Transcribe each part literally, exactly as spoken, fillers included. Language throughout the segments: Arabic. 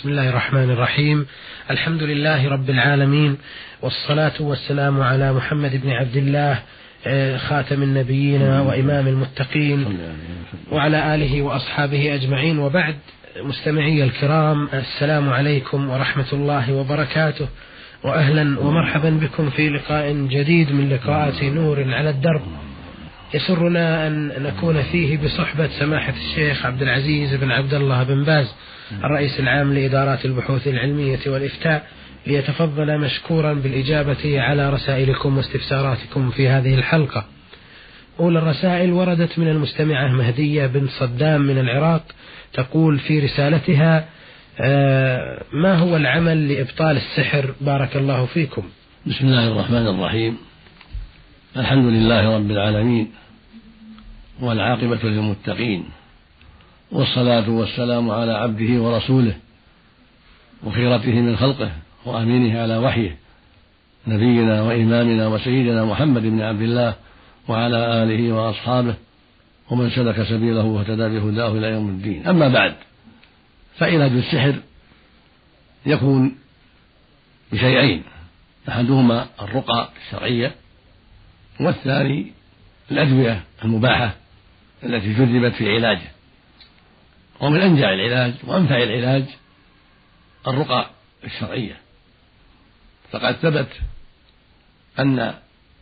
بسم الله الرحمن الرحيم. الحمد لله رب العالمين، والصلاة والسلام على محمد بن عبد الله خاتم النبيين وإمام المتقين وعلى آله وأصحابه أجمعين، وبعد. مستمعي الكرام، السلام عليكم ورحمة الله وبركاته، وأهلا ومرحبا بكم في لقاء جديد من لقاءات نور على الدرب. يسرنا أن نكون فيه بصحبة سماحة الشيخ عبد العزيز بن عبد الله بن باز، الرئيس العام لإدارات البحوث العلمية والإفتاء، ليتفضل مشكورا بالإجابة على رسائلكم واستفساراتكم في هذه الحلقة. أولى الرسائل وردت من المستمعة مهدية بن صدام من العراق، تقول في رسالتها: آه ما هو العمل لإبطال السحر؟ بارك الله فيكم. بسم الله الرحمن الرحيم. الحمد لله رب العالمين، والعاقبة للمتقين، والصلاة والسلام على عبده ورسوله وخيرته من خلقه وأمينه على وحيه، نبينا وإمامنا وسيدنا محمد بن عبد الله وعلى آله وأصحابه ومن سلك سبيله واهتدى بهداه إلى يوم الدين. أما بعد، فعلاج السحر يكون بشيئين: أحدهما الرقى الشرعية، والثاني الأدوية المباحة التي جربت في علاجه. ومن أنجع العلاج وأنفع العلاج الرقى الشرعية، فقد ثبت أن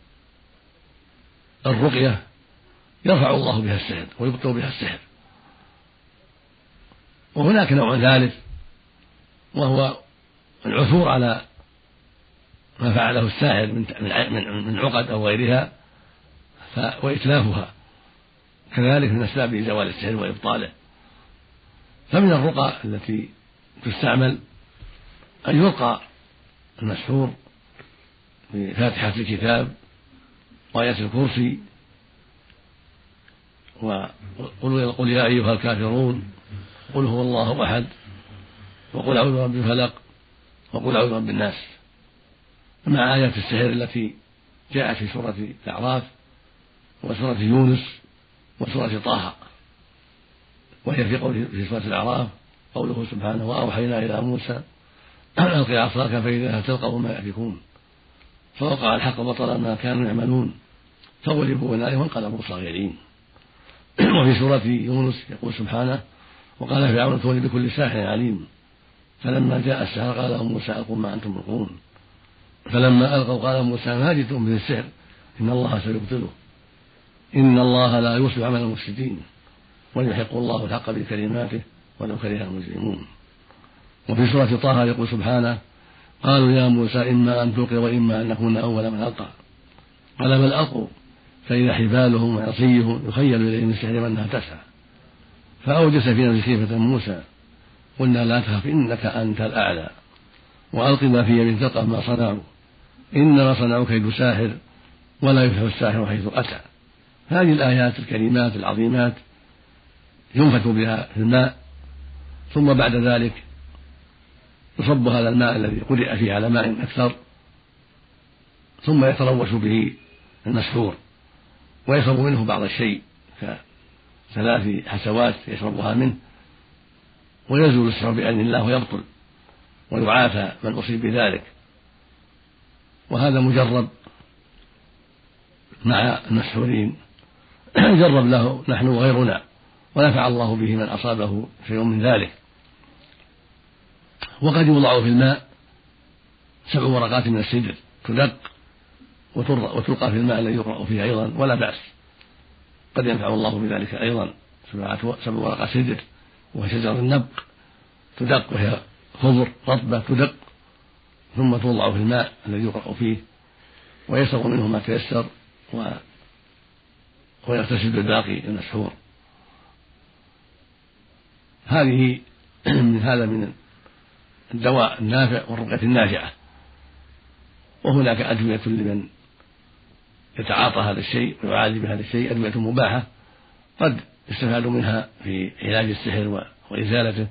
الرقية يرفع الله بها السحر ويبطل بها السحر. وهناك نوع ثالث، وهو العثور على ما فعله الساحر من عقد أو غيرها وإتلافها، كذلك من أسباب زوال السحر وإبطاله. فمن الرقى التي تستعمل أن يرقى المسحور بفاتحة الكتاب وآية الكرسي وقل يا أيها الكافرون، قل هو الله أحد، وقل أعوذ برب الفلق، وقل أعوذ برب الناس، مع آيات السحر التي جاءت في سورة الأعراف وسورة يونس وسورة طه. وهي في قول في سورة الأعراف قوله سبحانه: وأوحينا إلى موسى أن ألق عصاك فإذا تلقف ما يأفكون، فوقع الحق بطل ما كانوا يعملون فغلبوا هنالك وانقلبوا صاغرين. وفي سورة يونس يقول سبحانه: وقال فرعون ائتوني بكل ساحر عليم، فلما جاء السحر قال لهم موسى ألقوا ما أنتم ملقون، فلما ألقوا قال موسى ما جئتم به السحر إن الله سيبطله إن الله لا يصلح عمل المفسدين ويحق الله الحق بكلماته ولو كره المجرمون. وفي سورة طه يقول سبحانه: قالوا يا موسى إما أن تلقي وإما أن نكون أول من ألقى، قال بل ألقوا فإذا حبالهم وعصيهم يخيل إليه من سحرهم أنها تسعى، فأوجس في نفسه خيفة موسى، قلنا لا تخف إنك أنت الأعلى وألق ما في يمينك تلقف ما صنعوا إنما صنعوا كيد ساحر ولا يفلح الساحر حيث أتى. هذه الآيات الكريمات العظيمات ينفث بها في الماء، ثم بعد ذلك يصب هذا الماء الذي قرئ فيه على ماء أكثر، ثم يتروش به المسحور ويشرب منه بعض الشيء كثلاث حسوات يشربها منه، ويزول السحر بإذن الله ويبطل ويعافى من أصيب بذلك. وهذا مجرب مع المسحورين، جرب له نحن وغيرنا، ونفع الله به من أصابه شيء من ذلك. وقد يوضع في الماء سبع ورقات من السدر تدق وتلقى في الماء الذي يقرأ فيه أيضا، ولا بأس، قد ينفع الله بذلك أيضا. سبع ورقات سدر وهي شجر النبق تدق، وهي خضر رطبة تدق، ثم توضع في الماء الذي يقرأ فيه ويشرب منه ما تيسر ويغتسل بالباقي المسحور. هذه من هذا من الدواء النافع والرقية النافعة. وهناك أدوية لمن يتعاطى هذا الشيء ويعالج بهذا الشيء، أدوية مباحة قد يستفاد منها في علاج السحر وإزالته،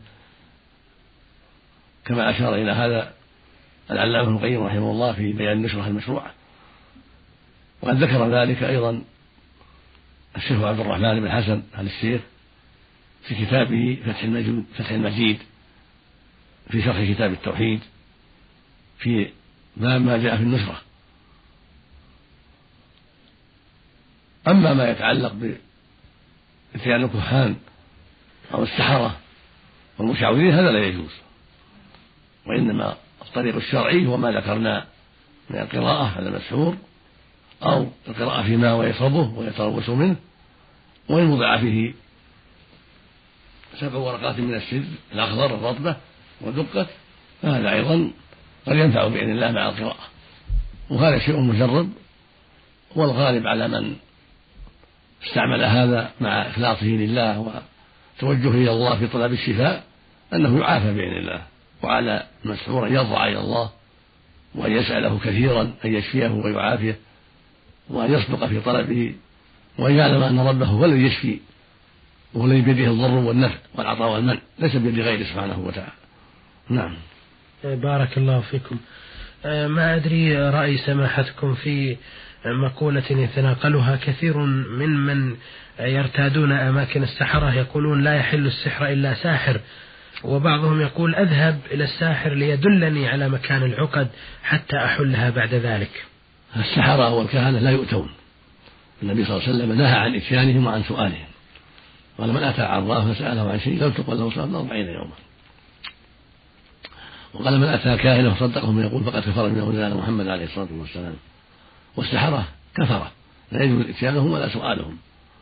كما أشار إلى هذا العلامة ابن القيم رحمه الله في بيان النشرة المشروعة. وقد ذكر ذلك أيضا الشيخ عبد الرحمن بن حسن آل الشيخ في كتابه فتح المجيد, فتح المجيد في شرح كتاب التوحيد في باب ما جاء في النشرة. أما ما يتعلق بإتيان الكهان أو السحرة والمشعوذين هذا لا يجوز، وإنما الطريق الشرعي هو ما ذكرنا من القراءة على المسحور أو القراءة فيما ويشربه ويتروس منه، وإن وضع فيه سبع ورقات من السدر الأخضر الرطبة ودقت فهذا أيضا قد ينفع بإذن الله مع القراءة، وهذا شيء مجرب، والغالب على من استعمل هذا مع إخلاصه لله وتوجهه إلى الله في طلب الشفاء أنه يعافى بإذن الله، وعلى المسحور أن يضرع إلى الله وأن يسأله كثيرا أن يشفيه ويعافيه، وأن يصدق في طلبه، وأن يعلم أن ربه هو الذي يشفي وهو الذي بيده الضر والنفع والعطاء والمنع، ليس بيد غيره سبحانه وتعالى. نعم. بارك الله فيكم. ما أدري رأي سماحتكم في مقولة يتناقلها كثير من من يرتادون أماكن السحرة، يقولون لا يحل السحر إلا ساحر، وبعضهم يقول أذهب إلى الساحر ليدلني على مكان العقد حتى أحلها بعد ذلك. السحرة والكهنة لا يؤتون، النبي صلى الله عليه وسلم نهى عن إتيانهم وعن سؤالهم، قال من أتى عرافا فسأله عن شيء لم تقبل له صلاة أربعين يوما، وقال من أتى كاهنا فصدقه من يقول فقد كفر من أولاد محمد عليه الصلاة والسلام. والسحرة كفرة لا يجوز إتيانهم ولا سؤالهم.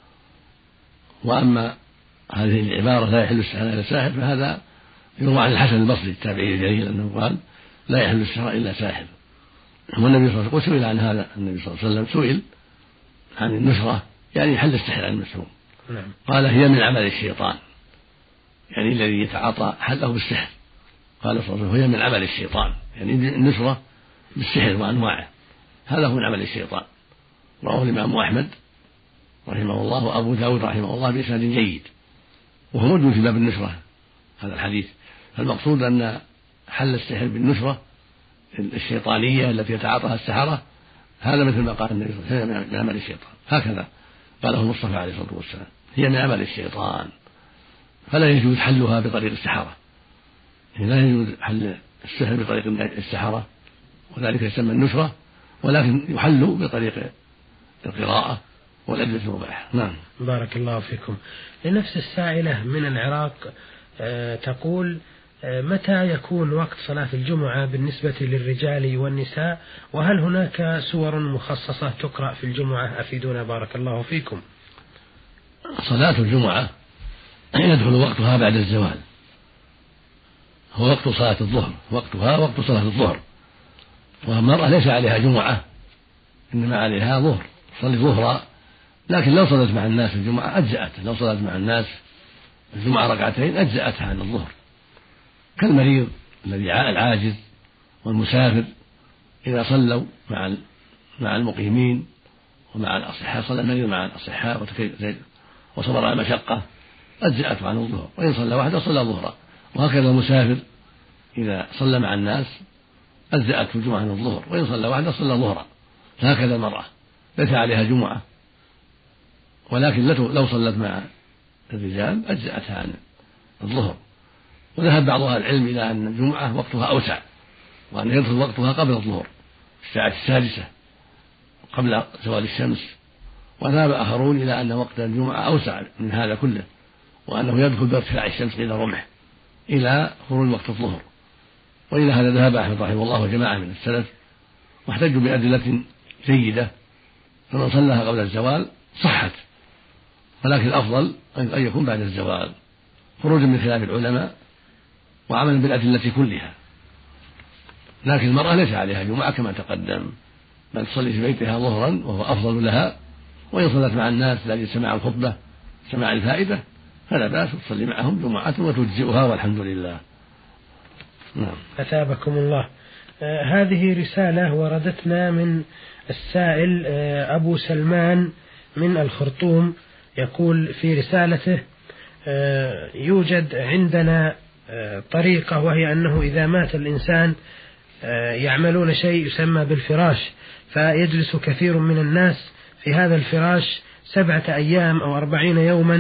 وأما هذه العبارة لا يحل السحر إلا ساحر فهذا يروى عن الحسن البصري التابعي الجليل أنه قال لا يحل السحر إلا ساحر. والنبي صلى الله عليه وسلم سئل عن هذا، النبي صلى الله عليه وسلم سئل عن النشرة يعني حل السحر عن المسحور، قال هي من عمل الشيطان، يعني الذي يتعاطى حله بالسحر، قال صلى الله عليه وسلم هي من عمل الشيطان، يعني النشرة بالسحر وأنواعه هذا هو من عمل الشيطان. رواه الإمام أحمد رحمه الله وأبو داود رحمه الله بإسناد جيد، وهو موجود في باب النشرة هذا الحديث. فالمقصود أن حل السحر بالنشرة الشيطانية التي يتعاطاها السحرة هذا مثل ما قال النبي صلى الله عليه وسلم هي من عمل الشيطان، هكذا قاله المصطفى عليه الصلاة والسلام، هي من عمل الشيطان، فلا يجوز حلها بطريق السحرة، يعني لا يجوز حل السحر بطريق السحرة وذلك يسمى النشرة، ولكن يحل بطريق القراءة والأدلة المباحة. نعم. بارك الله فيكم. لنفس السائلة من العراق أه تقول أه متى يكون وقت صلاة الجمعة بالنسبة للرجال والنساء، وهل هناك سور مخصصة تقرأ في الجمعة؟ أفيدونا بارك الله فيكم. صلاة الجمعة يدخل وقتها بعد الزوال، هو وقت صلاة الظهر، وقتها وقت صلاة الظهر، والمرأة ليس عليها جمعة إنما عليها ظهر، تصلي ظهرا، لكن لو صلت مع الناس الجمعة أجزأت، لو صلت مع الناس الجمعة ركعتين أجزأتها عن الظهر، كالمريض الذي العاجز والمسافر إذا صلوا مع مع المقيمين ومع الأصحاء، صلى المريض مع الأصحاء وصبر على المشقة أجزأته عن الظهر، وإن صلى وحده صلى ظهرا، وهكذا المسافر إذا صلى مع الناس أجزأته الجمعة عن الظهر، وإن صلى وحده صلى ظهرا. هكذا المرأة ليس عليها جمعة، ولكن لو صلت مع الرجال أجزأتها عن الظهر. وذهب بعض أهل العلم إلى أن الجمعة وقتها أوسع، وأن يدخل وقتها قبل الظهر الساعة السادسة قبل زوال الشمس، وذهب آخرون إلى أن وقت الجمعة أوسع من هذا كله، وأنه يدخل بارتفاع الشمس إلى رمح إلى خروج وقت الظهر. وإلى هذا ذهب أحمد رحمه الله وجماعة من السلف، واحتجوا بأدلة جيدة، فمن صلىها قبل الزوال صحت، ولكن الأفضل أن يكون بعد الزوال خروجا من خلاف العلماء وعملا بالأدلة كلها. لكن المرأة ليس عليها جمعة كما تقدم، بل تصلي في بيتها ظهرا وهو أفضل لها، وإن صلت مع الناس لأجل سماع الخطبة سماع الفائدة فلا بأس، تصلي معهم جمعة وتجزئها والحمد لله. نعم. أثابكم الله. آه هذه رسالة وردتنا من السائل آه أبو سلمان من الخرطوم، يقول في رسالته آه يوجد عندنا آه طريقة، وهي أنه إذا مات الإنسان آه يعملون شيء يسمى بالفراش، فيجلس كثير من الناس في هذا الفراش سبعة أيام أو أربعين يوما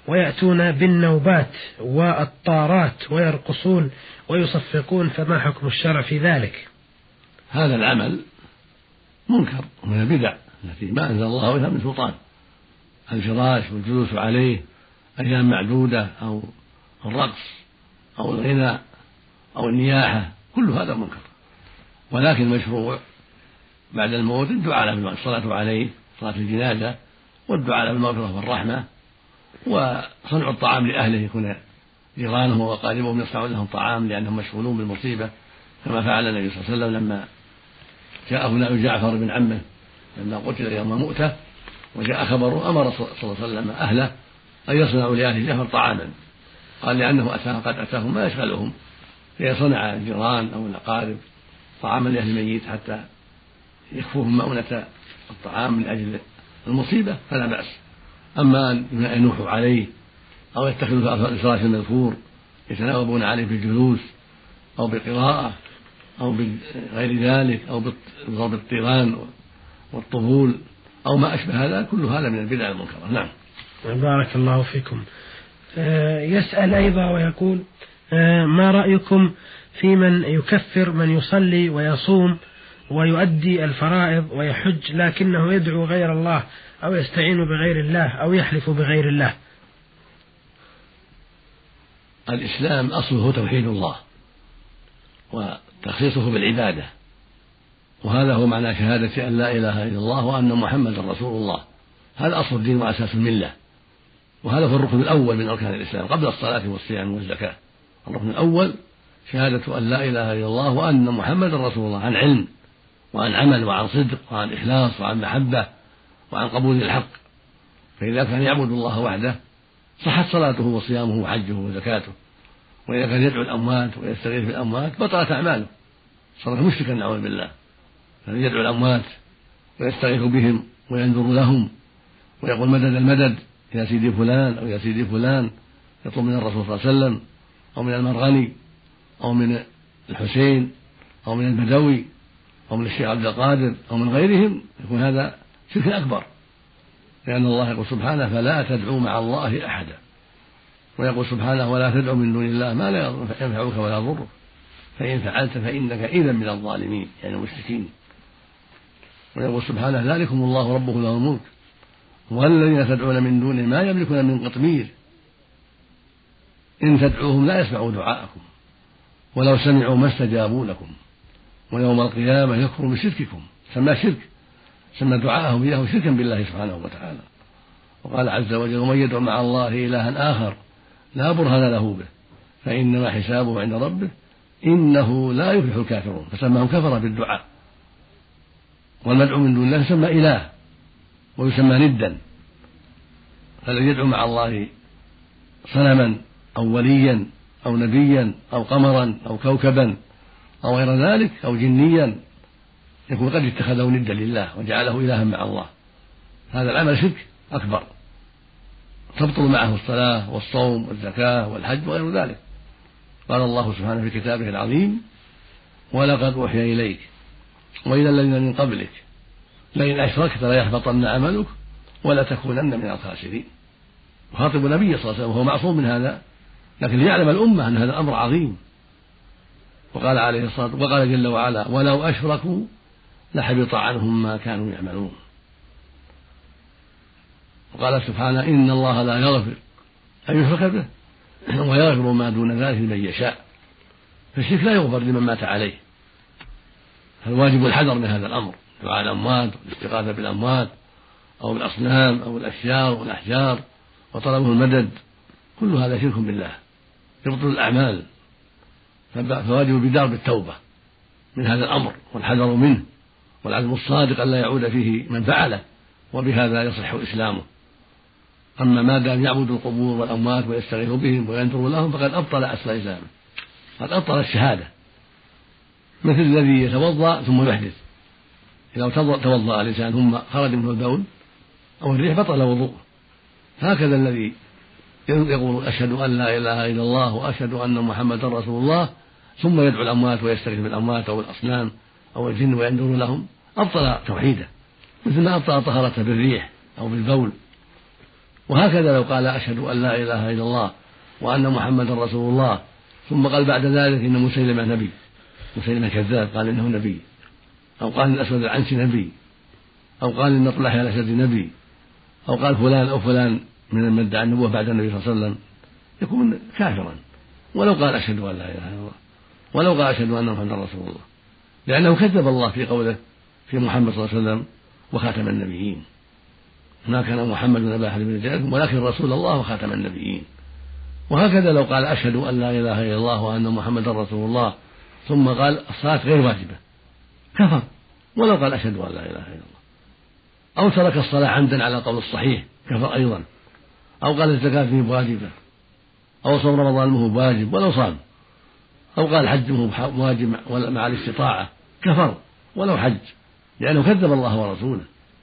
ويأتون بالنوبات والطارات ويرقصون ويصفقون، فما حكم الشرع في ذلك؟ هذا العمل منكر من البدع التي ما أنزل الله بها من سلطان، الفراش والجلوس عليه أيام معدودة أو الرقص أو الغناء أو النياحة، كل هذا منكر. ولكن المشروع بعد الموت الدعاء له بالصلاة عليه، صلاة الجنازة، والدعاء له بالمغفرة والرحمة، وصنع الطعام لأهله، يكون جيرانه وأقاربهم يصنعون لهم طعام لأنهم مشغولون بالمصيبة، كما فعل النبي صلى الله عليه وسلم لما جاءه نبي جعفر بن عمه لما قتل يوم مؤتة وجاء خبره، أمر صلى الله عليه وسلم أهله أن يصنعوا لأهل جعفر طعاما، قال لأنه أتاه قد أتاهم ما يشغلهم، فيصنع الجيران أو الأقارب طعاما لأهل الميت حتى يكفوهم مؤونة الطعام من أجل المصيبة فلا بأس. أما أن ينوحوا عليه أو يتخذوا الفراش المذكور يتناوبون عليه بالجلوس أو بالقراءة أو بغير ذلك أو بضرب الطيران والطبول أو ما أشبه هذا، كل هذا من البدع المنكرة. نعم. بارك الله فيكم. آه يسأل أيضا ويقول: آه ما رأيكم في من يكفر من يصلي ويصوم ويؤدي الفرائض ويحج لكنه يدعو غير الله أو يستعين بغير الله أو يحلف بغير الله؟ الإسلام أصله توحيد الله وتخصيصه بالعبادة، وهذا هو معنى شهادة أن لا إله إلا الله وأن محمدا رسول الله، هذا أصل الدين وأساس الملة، وهذا هو الركن الأول من أركان الإسلام قبل الصلاة والصيام والزكاة. الركن الأول شهادة أن لا إله إلا الله وأن محمدا رسول الله، عن علم وعن عمل وعن صدق وعن إخلاص وعن محبة وعن قبول الحق. فإذا كان يعبد الله وحده صحت صلاته وصيامه وحجه وزكاته، وإذا كان يدعو الأموات ويستغيث بالأموات بطلت أعماله، صار مشركا نعوذ بالله. فإن يدعو الأموات ويستغيث بهم وينذر لهم ويقول مدد المدد يا سيدي فلان أو يا سيدي فلان، يطلب من الرسول صلى الله عليه وسلم أو من المرغني أو من الحسين أو من البدوي أو من الشيخ عبد القادر أو من غيرهم، يكون هذا شرك أكبر، لأن الله يقول سبحانه: فلا تدعوا مع الله أحدا، ويقول سبحانه: ولا تدعوا من دون الله ما لا ينفعك ولا يضرك، فإن فعلت فإنك إذا من الظالمين، يعني المشركين. ويقول سبحانه: ذلكم الله ربكم له الملك والذين تدعون من دونه ما يملكون من قطمير إن تدعوهم لا يسمعوا دعاءكم ولو سمعوا ما استجابوا لكم ويوم القيامة يكفر بشرككم. سمى شرك، سمى دعاءهم إياه شركا بالله سبحانه وتعالى. وقال عز وجل: ومن يدعو مع الله إلها آخر لا برهان له به فإنما حسابه عند ربه إنه لا يفلح الكافرون. فسماهم كفر بالدعاء. والمدعو من دون الله يسمى إله ويسمى ندا، فالذي يدعو مع الله صنما أو وليا أو نبيا أو قمرا أو كوكبا أو غير ذلك أو جنيا يكون قد اتخذه ندا لله وجعله إلها مع الله. هذا العمل شرك أكبر تبطل معه الصلاة والصوم والزكاة والحج وغير ذلك. قال الله سبحانه في كتابه العظيم: ولقد أوحي إليك وإلى الذين من قبلك لئن أشركت ليحبطن عملك ولا تكونن من الخاسرين. وخاطب النبي صلى الله عليه وسلم وهو معصوم من هذا، لكن ليعلم الأمة أن هذا الأمر عظيم. وقال عليه الصلاة والسلام وقال جل وعلا: ولو أشركوا لحبط عنهم ما كانوا يعملون. وقال سبحانه: إن الله لا يغفر أن يشرك به ويغفر ما دون ذلك لمن يشاء. فالشرك لا يغفر لمن مات عليه، فالواجب الحذر من هذا الأمر، دعاء الأموات والاستغاثة بالأموات أو بالأصنام أو الأشجار والأحجار وطلبه المدد، كل هذا شرك بالله يبطل الأعمال. فواجب البدار بالتوبة من هذا الأمر والحذر منه والعزم الصادق أن لا يعود فيه من فعله، وبهذا يصح إسلامه. أما ما دام يعبد القبور والأموات ويستغيث بهم وينذر لهم فقد أبطل أصل إسلامه، قد أبطل الشهادة، مثل الذي يتوضأ ثم يحدث. إذا توضأ الإنسان ثم خرج منه البول أو الريح بطل وضوءه. هكذا الذي يقول أشهد أن لا إله إلا الله وأشهد أن محمدا رسول الله ثم يدعو الأموات ويستغيث بالأموات أو الأصنام أو الجن وينذر لهم أبطل توحيده، مثل ما أبطل طهارته بالريح أو بالبول. وهكذا لو قال أشهد أن لا إله إلا الله وأن محمدا رسول الله ثم قال بعد ذلك إن مسيلمة نبي، مسيلمة كذاب قال إنه نبي، أو قال الأسود العنسي نبي، أو قال إن طلحة الأسد نبي، أو قال فلان أو فلان من من ادعى النبوة بعد النبي صلى الله عليه وسلم، يكون كافرا ولو قال أشهد أن لا إله إلا الله، ولو قال أشهد أن محمدا رسول الله، لأنه كذب الله في قوله في محمد صلى الله عليه وسلم وخاتم النبيين. ما كان محمد أبا أحد من رجالكم ولكن رسول الله وخاتم النبيين. وهكذا لو قال أشهد أن لا إله إلا الله وأن محمدا رسول الله ثم قال الصلاة غير واجبة كفر ولو قال أشهد أن لا إله إلا الله، أو ترك الصلاة عمدا على القول الصحيح كفر أيضا، أو قال الزكاة فيه واجبة، أو صوم رمضان مه واجب ولو صام، أو قال الحج مه واجب مع الاستطاعة كفر ولو حج، لأنه كذب الله ورسوله.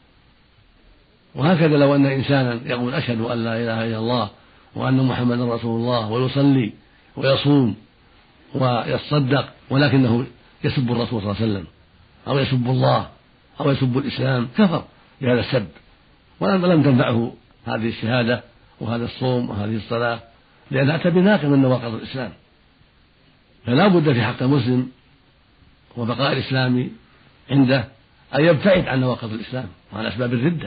وهكذا لو أن إنسانا يقول أشهد أن لا إله إلا الله وأن محمدا رسول الله ويصلي ويصوم ويتصدق ولكنه يسب الرسول صلى الله عليه وسلم أو يسب الله أو يسب الإسلام كفر بهذا السب، ولم تنفعه هذه الشهادة وهذا الصوم وهذه الصلاة، لأنها أتى بناقض من نواقض الإسلام. فلا بد في حق المسلم وبقاء الإسلام عنده أن يبتعد عن نواقض الإسلام وعن أسباب الردة.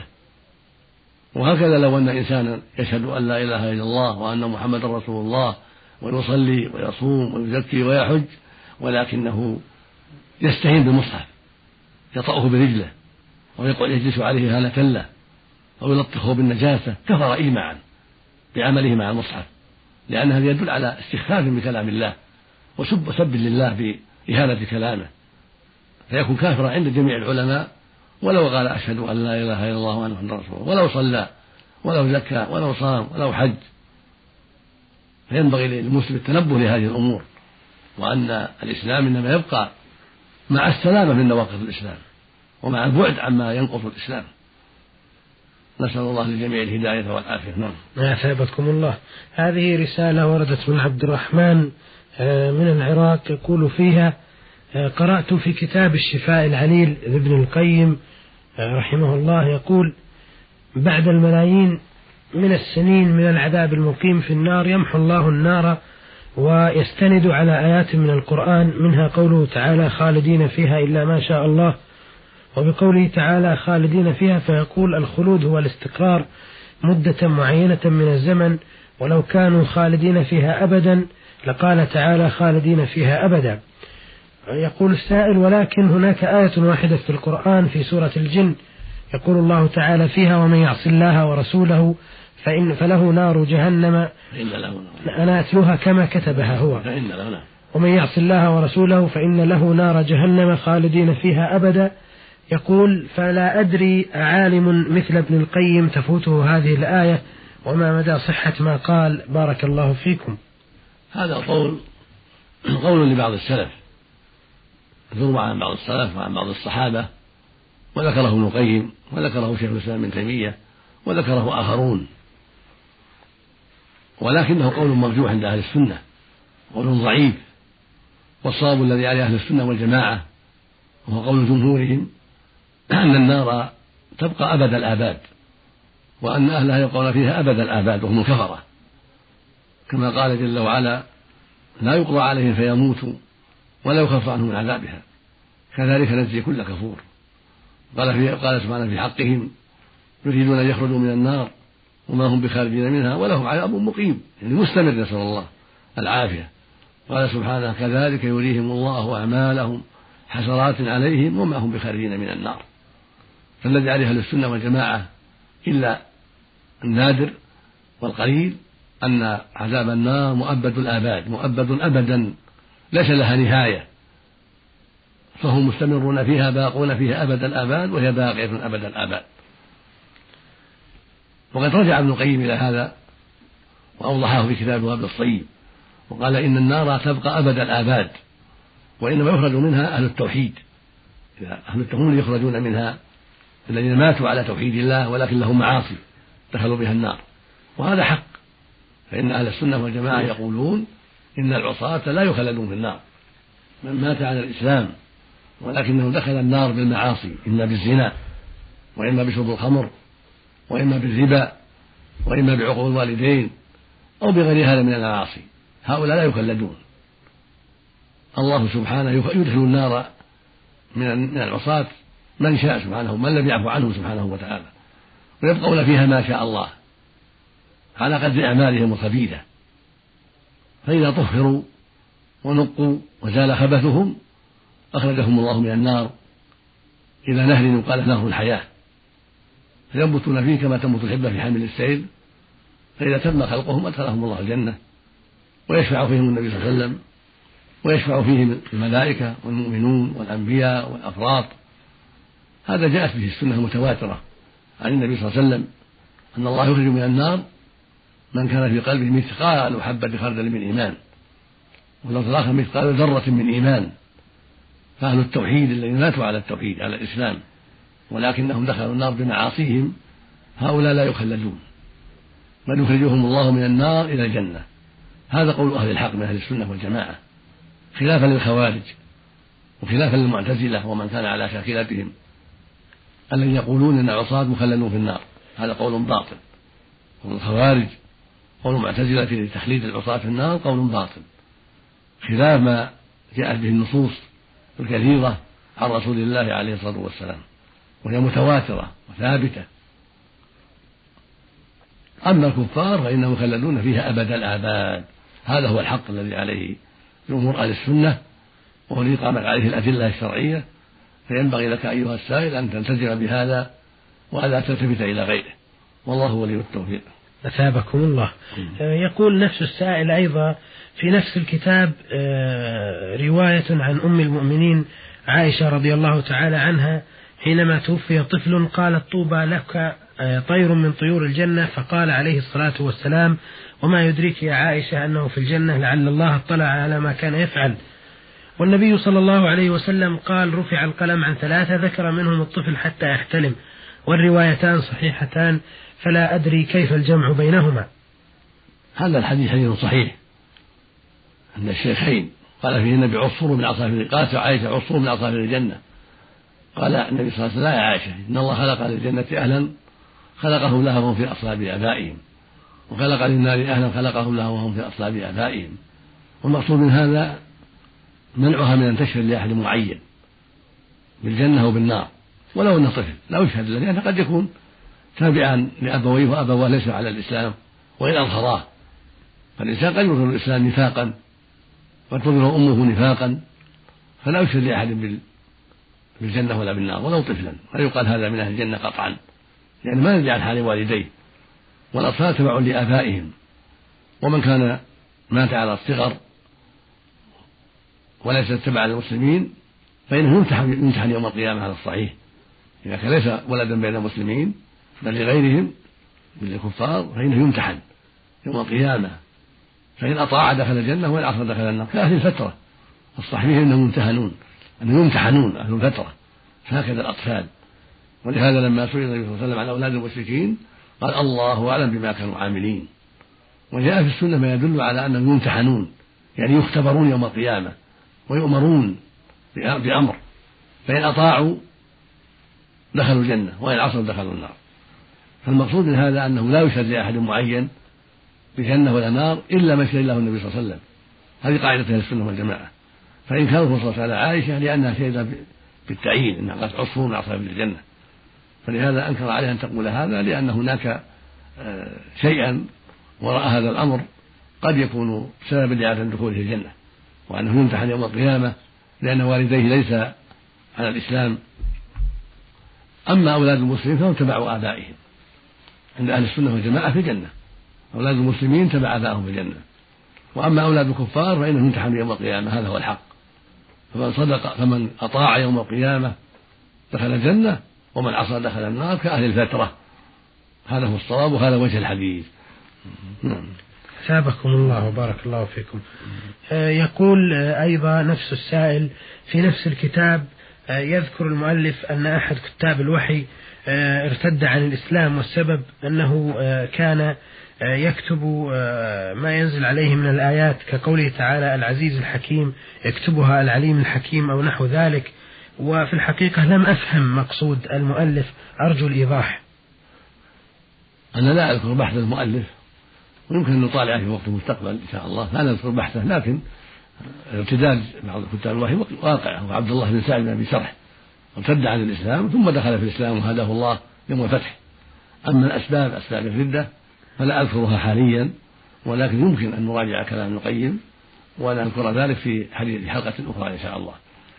وهكذا لو أن إنسانا يشهد أن لا إله إلا الله وأن محمدا رسول الله ويصلي ويصوم ويزكي ويحج ولكنه يستهين بالمصحف يطأه برجله أو يجلس عليه هالة له أو يلطخه بالنجاسة كفر إجماعا بعمله مع المصحف، لأن هذا يدل على استخفاف بكلام الله وسب سب لله بإهانة كلامه، فيكون كافرا عند جميع العلماء ولو قال أشهد أن لا إله إلا الله وأن محمدا رسول الله، ولو صلى ولو زكى ولو صام ولو حج. فينبغي للمسلم التنبه لهذه الأمور، وأن الإسلام إنما يبقى مع السلامة من نواقض الإسلام ومع البعد عما ينقض الإسلام. نسأل الله للجميع الهداية والعافية. نعم. أثابكم الله. هذه رسالة وردت من عبد الرحمن من العراق يقول فيها: قرأت في كتاب الشفاء العليل لابن القيم رحمه الله يقول: بعد الملايين من السنين من العذاب المقيم في النار يمحو الله النار ويستند على آيات من القرآن، منها قوله تعالى: خالدين فيها إلا ما شاء الله، وبقوله تعالى: خالدين فيها، فيقول الخلود هو الاستقرار مدة معينة من الزمن، ولو كانوا خالدين فيها أبدا لقال تعالى: خالدين فيها أبدا. يقول السائل: ولكن هناك آية واحدة في القرآن في سورة الجن يقول الله تعالى فيها: ومن يعص الله ورسوله فإن فله نار جهنم. أنا أتلوها كما كتبها هو: ومن يعص الله ورسوله فإن له نار جهنم خالدين فيها أبدا. يقول: فلا أدري عالم مثل ابن القيم تفوته هذه الآية، وما مدى صحة ما قال؟ بارك الله فيكم. هذا قول قول لبعض السلف، ذروة عن بعض السلف وعن بعض الصحابة، وذكره ابن القيم وذكره شيخ الإسلام ابن تيمية وذكره آخرون، ولكنه قول مرجوح عند أهل السنة، قول ضعيف. والصواب الذي عليه أهل السنة والجماعة وهو قول جمهورهم أن النار تبقى أبد الآباد، وأن أهلها يبقون فيها أبد الآباد وهم الكفرة، كما قال جل وعلا: لا يقضى عليهم فيموتوا ولا يخفف عنهم من عذابها كذلك نجزي كل كفور. قال في قال سبحانه في حقهم: يريدون أن يخرجوا من النار وما هم بخارجين منها ولهم عذاب مقيم، يعني مستمر، نسأل الله العافية. قال سبحانه: كذلك يريهم الله أعمالهم حسرات عليهم وما هم بخارجين من النار. فالذي عليه أهل السنة والجماعة إلا النادر والقليل أن عذاب النار مؤبد الآباد، مؤبد أبدا ليس لها نهاية، فهم مستمرون فيها باقون فيها أبد الآباد، وهي باقية أبد الآباد. وقد رجع ابن القيم إلى هذا وأوضحه في كتابه وابن الصيب، وقال: إن النار تبقى أبد الآباد، وإنما يخرج منها أهل التوحيد، أهل التوحيد يخرجون منها الذين ماتوا على توحيد الله ولكن لهم معاصي دخلوا بها النار، وهذا حق. فإن أهل السنة والجماعة يقولون إن العصاة لا يخلدون في النار، من مات على الإسلام ولكنه دخل النار بالمعاصي، إما بالزنا وإما بشرب الخمر وإما بالربا وإما بعقوق الوالدين أو بغير هذا من المعاصي، هؤلاء لا يخلدون. الله سبحانه يدخل النار من العصاة من شاء سبحانه، من لم يعفو عنه سبحانه وتعالى، ويبقون فيها ما شاء الله على قدر أعمالهم الخبيثة. فإذا طهروا ونقوا وزال خبثهم أخرجهم الله من النار إلى نهر يقال نهر الحياة، فينبتون فيه كما تنبت الحبة في حامل السيل، فإذا تم خلقهم أدخلهم الله الجنة، ويشفع فيهم النبي صلى الله عليه وسلم، ويشفع فيهم الملائكة والمؤمنون والأنبياء والأفراط. هذا جاءت به السنة المتواترة عن النبي صلى الله عليه وسلم أن الله يخرج من النار من كان في قلبه مثقال حبة خردل من إيمان، واللفظ الآخر مثقال ذرة من إيمان. فأهل التوحيد الذين ماتوا على التوحيد على الإسلام ولكنهم دخلوا النار بمعاصيهم هؤلاء لا يخلدون، بل يخرجهم الله من النار إلى الجنة. هذا قول أهل الحق من أهل السنة والجماعة، خلافا للخوارج وخلافا للمعتزلة ومن كان على شاكلتهم الذين يقولون أن العصاة مخلدون في النار. هذا قول باطل. قول الخوارج قول المعتزلة في تخليد العصاة في النار قول باطل، خلاف ما جاءت به النصوص الكثيرة عن رسول الله عليه الصلاة والسلام، وهي متواترة وثابتة. أما الكفار فإنهم مخلدون فيها أبد الآباد. هذا هو الحق الذي عليه جمهور أهل السنة، وهو الذي قامت عليه الأدلة الشرعية. فينبغي لك أيها السائل أن تلتزم بهذا وألا تلتفت إلى غيره، والله ولي التوفيق. أثابكم الله. يقول نفس السائل أيضا في نفس الكتاب رواية عن أم المؤمنين عائشة رضي الله تعالى عنها حينما توفي طفل قالت طوبى لك طير من طيور الجنة، فقال عليه الصلاة والسلام وما يدريك يا عائشة أنه في الجنة لعل الله اطلع على ما كان يفعل. والنبي صلى الله عليه وسلم قال رفع القلم عن ثلاثة ذكر منهم الطفل حتى يحتلم، والروايتان صحيحتان، فلا أدري كيف الجمع بينهما. هذا الحديث حديث صحيح أن الشيخين قال فيه النبي عصفور من عصافير، قالت عائشة عصفور من عصافير الجنة. قال النبي صلى الله عليه وسلم لا يا عائشة إن الله خلق للجنة أهلا خلقهم لها وهم في أصلاب آبائهم، وخلق للنار أهلا خلقهم لها وهم في أصلاب آبائهم. والمقصود من هذا منعها من أن تشهد لأحد معين بالجنة وبالنار ولو أنه طفل لا يشهد له، لأنه قد يكون تابعا لأبويه وأبواه ليس على الإسلام وإن أظهراه. فالإنسان قد يظهر الإسلام نفاقا قد تظهر أمه نفاقا، فلا يشهد لأحد بالجنة ولا بالنار ولو طفلا، لا يقال هذا من أهل الجنة قطعا، يعني ما ندري عن حال والديه. والأطفال تبع لآبائهم، ومن كان مات على الصغر وليس تبع للمسلمين فإنه يمتحن, يمتحن يوم القيامة على الصحيح، إذا كان ليس ولدا بين المسلمين بل لغيرهم من الكفار فإنه يمتحن يوم القيامة، فإن أطاع دخل الجنة وإن عصى دخل النار، كأهل الفترة الصحيح أنهم يمتحنون أنهم يمتحنون أهل الفترة، فهكذا الأطفال. ولهذا لما سئل النبي صلى الله عليه وسلم عن أولاد المشركين قال الله أعلم بما كانوا عاملين. وجاء في السنة ما يدل على أنهم يمتحنون، يعني يختبرون يوم القيامة ويؤمرون بأمر، فإن أطاعوا دخلوا الجنة وإن عصوا دخلوا النار. فالمقصود من هذا أنه لا يشهد لأحد معين بجنة ولا نار إلا ما شهد له النبي صلى الله عليه وسلم. هذه قاعدة أهل السنة والجماعة. فإن كان الرسول صلى الله عليه وسلم عائشة لأنها شهدت بالتعيين أنها قد عصفور من عصافير الجنة، فلهذا أنكر عليها أن تقول هذا، لأن هناك شيئا وراء هذا الأمر قد يكون سببا لعدم دخوله الجنة، وأنه يمتحن يوم القيامة لأن والديه ليس على الإسلام. أما أولاد المسلمين فهم تبع آبائهم عند أهل السنة والجماعة في الجنة، أولاد المسلمين تبع آبائهم في الجنة. وأما أولاد الكفار فإنهم يمتحنون يوم القيامة، هذا هو الحق. فمن صدق فمن أطاع يوم القيامة دخل الجنة ومن عصى دخل النار كأهل الفترة. هذا هو الصواب وهذا وجه الحديث. ثابكم الله وبارك الله فيكم. يقول أيضا نفس السائل في نفس الكتاب يذكر المؤلف أن أحد كتاب الوحي ارتد عن الإسلام، والسبب أنه كان يكتب ما ينزل عليه من الآيات كقوله تعالى العزيز الحكيم يكتبها العليم الحكيم أو نحو ذلك، وفي الحقيقة لم أفهم مقصود المؤلف، أرجو الإيضاح. أنا لا أذكر بحث المؤلف، ويمكن أن نطالعه في وقت المستقبل إن شاء الله، لا نذكر بحثه، لكن ارتداد بعض الكتاب الوحي واقع. هو عبد الله بن سعد بن أبي سرح ارتد عن الإسلام ثم دخل في الإسلام وهداه الله يوم الفتح. أما الأسباب أسباب الردة فلا أذكرها حاليا، ولكن يمكن أن نراجع كلام ابن القيم ونذكر ذلك في حلقة أخرى إن شاء الله.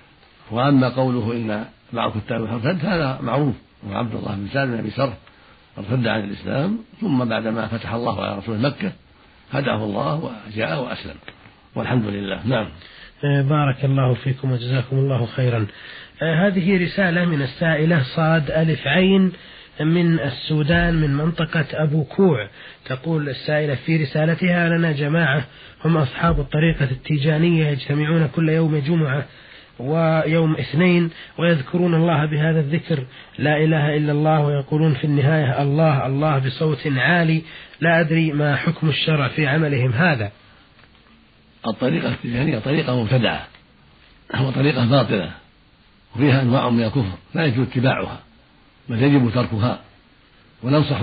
وأما قوله إن بعض كتاب ارتد هذا معروف، وعبد الله بن سعد بن أبي سرح ارتد عن الإسلام ثم بعدما فتح الله على رسول مكة هداه الله وجاء وأسلم والحمد لله. نعم. بارك الله فيكم وجزاكم الله خيرا. هذه رسالة من السائلة صاد ألف عين من السودان من منطقة أبو كوع. تقول السائلة في رسالتها: لنا جماعة هم أصحاب الطريقة التيجانية يجتمعون كل يوم جمعة ويوم اثنين ويذكرون الله بهذا الذكر لا إله إلا الله، ويقولون في النهاية الله الله بصوت عالي. لا أدري ما حكم الشرع في عملهم هذا. الطريقة التيجانية طريقة مبتدعة وطريقة باطلة وفيها أنواع من الكفر لا يجوز اتباعها بل يجب تركها، وننصح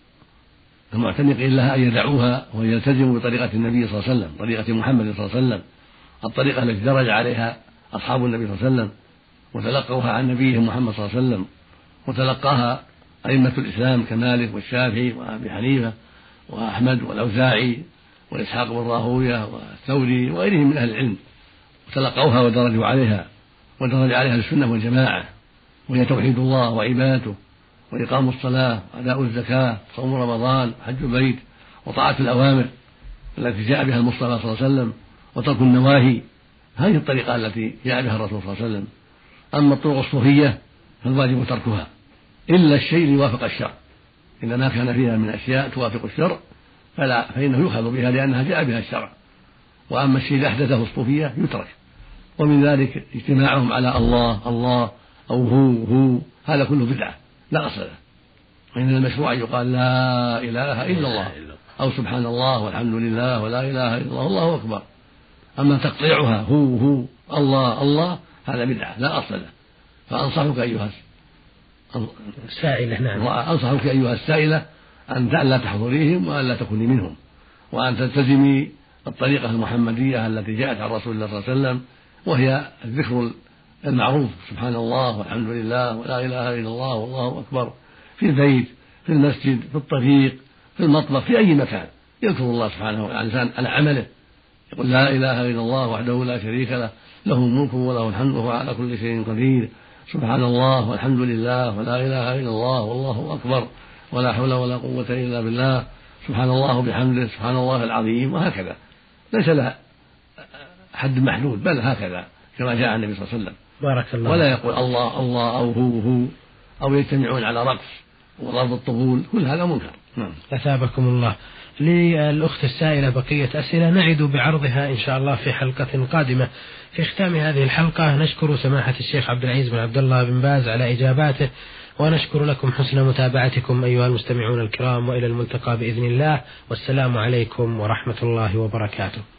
المعتنقين لها أن يدعوها وأن يلتزموا بطريقة النبي صلى الله عليه وسلم، طريقة محمد صلى الله عليه وسلم، الطريقة التي درج عليها أصحاب النبي صلى الله عليه وسلم وتلقوها عن نبيهم محمد صلى الله عليه وسلم، وتلقاها أئمة الإسلام كمالك والشافعي وأبي حنيفة وأحمد والأوزاعي وإسحاق بن راهوية والثوري وغيرهم من أهل العلم، وتلقوها ودرجوا عليها ودرج عليها السنة والجماعة، وهي توحيد الله وعبادته وإقام الصلاة وأداء الزكاة صوم رمضان حج البيت وطاعة الأوامر التي جاء بها المصطفى صلى الله عليه وسلم وترك النواهي. هذه الطريقة التي جاء بها الرسول صلى الله عليه وسلم. أما الطرق الصوفية فالواجب تركها إلا الشيء اللي يوافق الشرع، إذا ما كان فيها من أشياء توافق الشرع فلا فإنه يؤخذ بها لأنها جاء بها الشرع. وأما الشيء الذي أحدثه الصوفية يترك، ومن ذلك اجتماعهم على الله الله أو هو هو، هذا كله بدعة لا أصل له. وإن المشروع يقال لا إله إلا الله أو سبحان الله والحمد لله ولا إله إلا الله والله أكبر. أما تقطيعها هو هو الله الله هذا بدعة لا أصل له. فأنصحك أيها السائلة نعم أنصحك أيها السائلة أن لا تحضريهم وأن لا تكوني منهم، وأن تلتزمي الطريقة المحمدية التي جاءت عن رسول الله صلى الله عليه وسلم، وهي الذكر المعروف سبحان الله والحمد لله ولا إله إلا الله والله أكبر، في البيت في المسجد في الطريق في المطبخ في أي مكان يذكر الله سبحانه وتعالى الإنسان على عمله، يقول لا إله إلا الله وحده لا شريك له له الملك وله الحمد وهو على كل شيء قدير، سبحان الله والحمد لله ولا إله إلا الله والله أكبر ولا حول ولا قوة إلا بالله، سبحان الله وبحمده سبحان الله العظيم، وهكذا ليس لها حد محدود بل هكذا كما جاء عن النبي صلى الله عليه وسلم. بارك الله. ولا يقول الله الله أو هو هو أو يجتمعون على رقص وضرب الطبول، كل هذا منكر. نعم. أثابكم الله. للأخت السائلة بقية أسئلة نعد بعرضها إن شاء الله في حلقة قادمة. في ختام هذه الحلقة نشكر سماحة الشيخ عبد العزيز بن عبد الله بن باز على إجاباته، ونشكر لكم حسن متابعتكم أيها المستمعون الكرام، وإلى الملتقى بإذن الله، والسلام عليكم ورحمة الله وبركاته.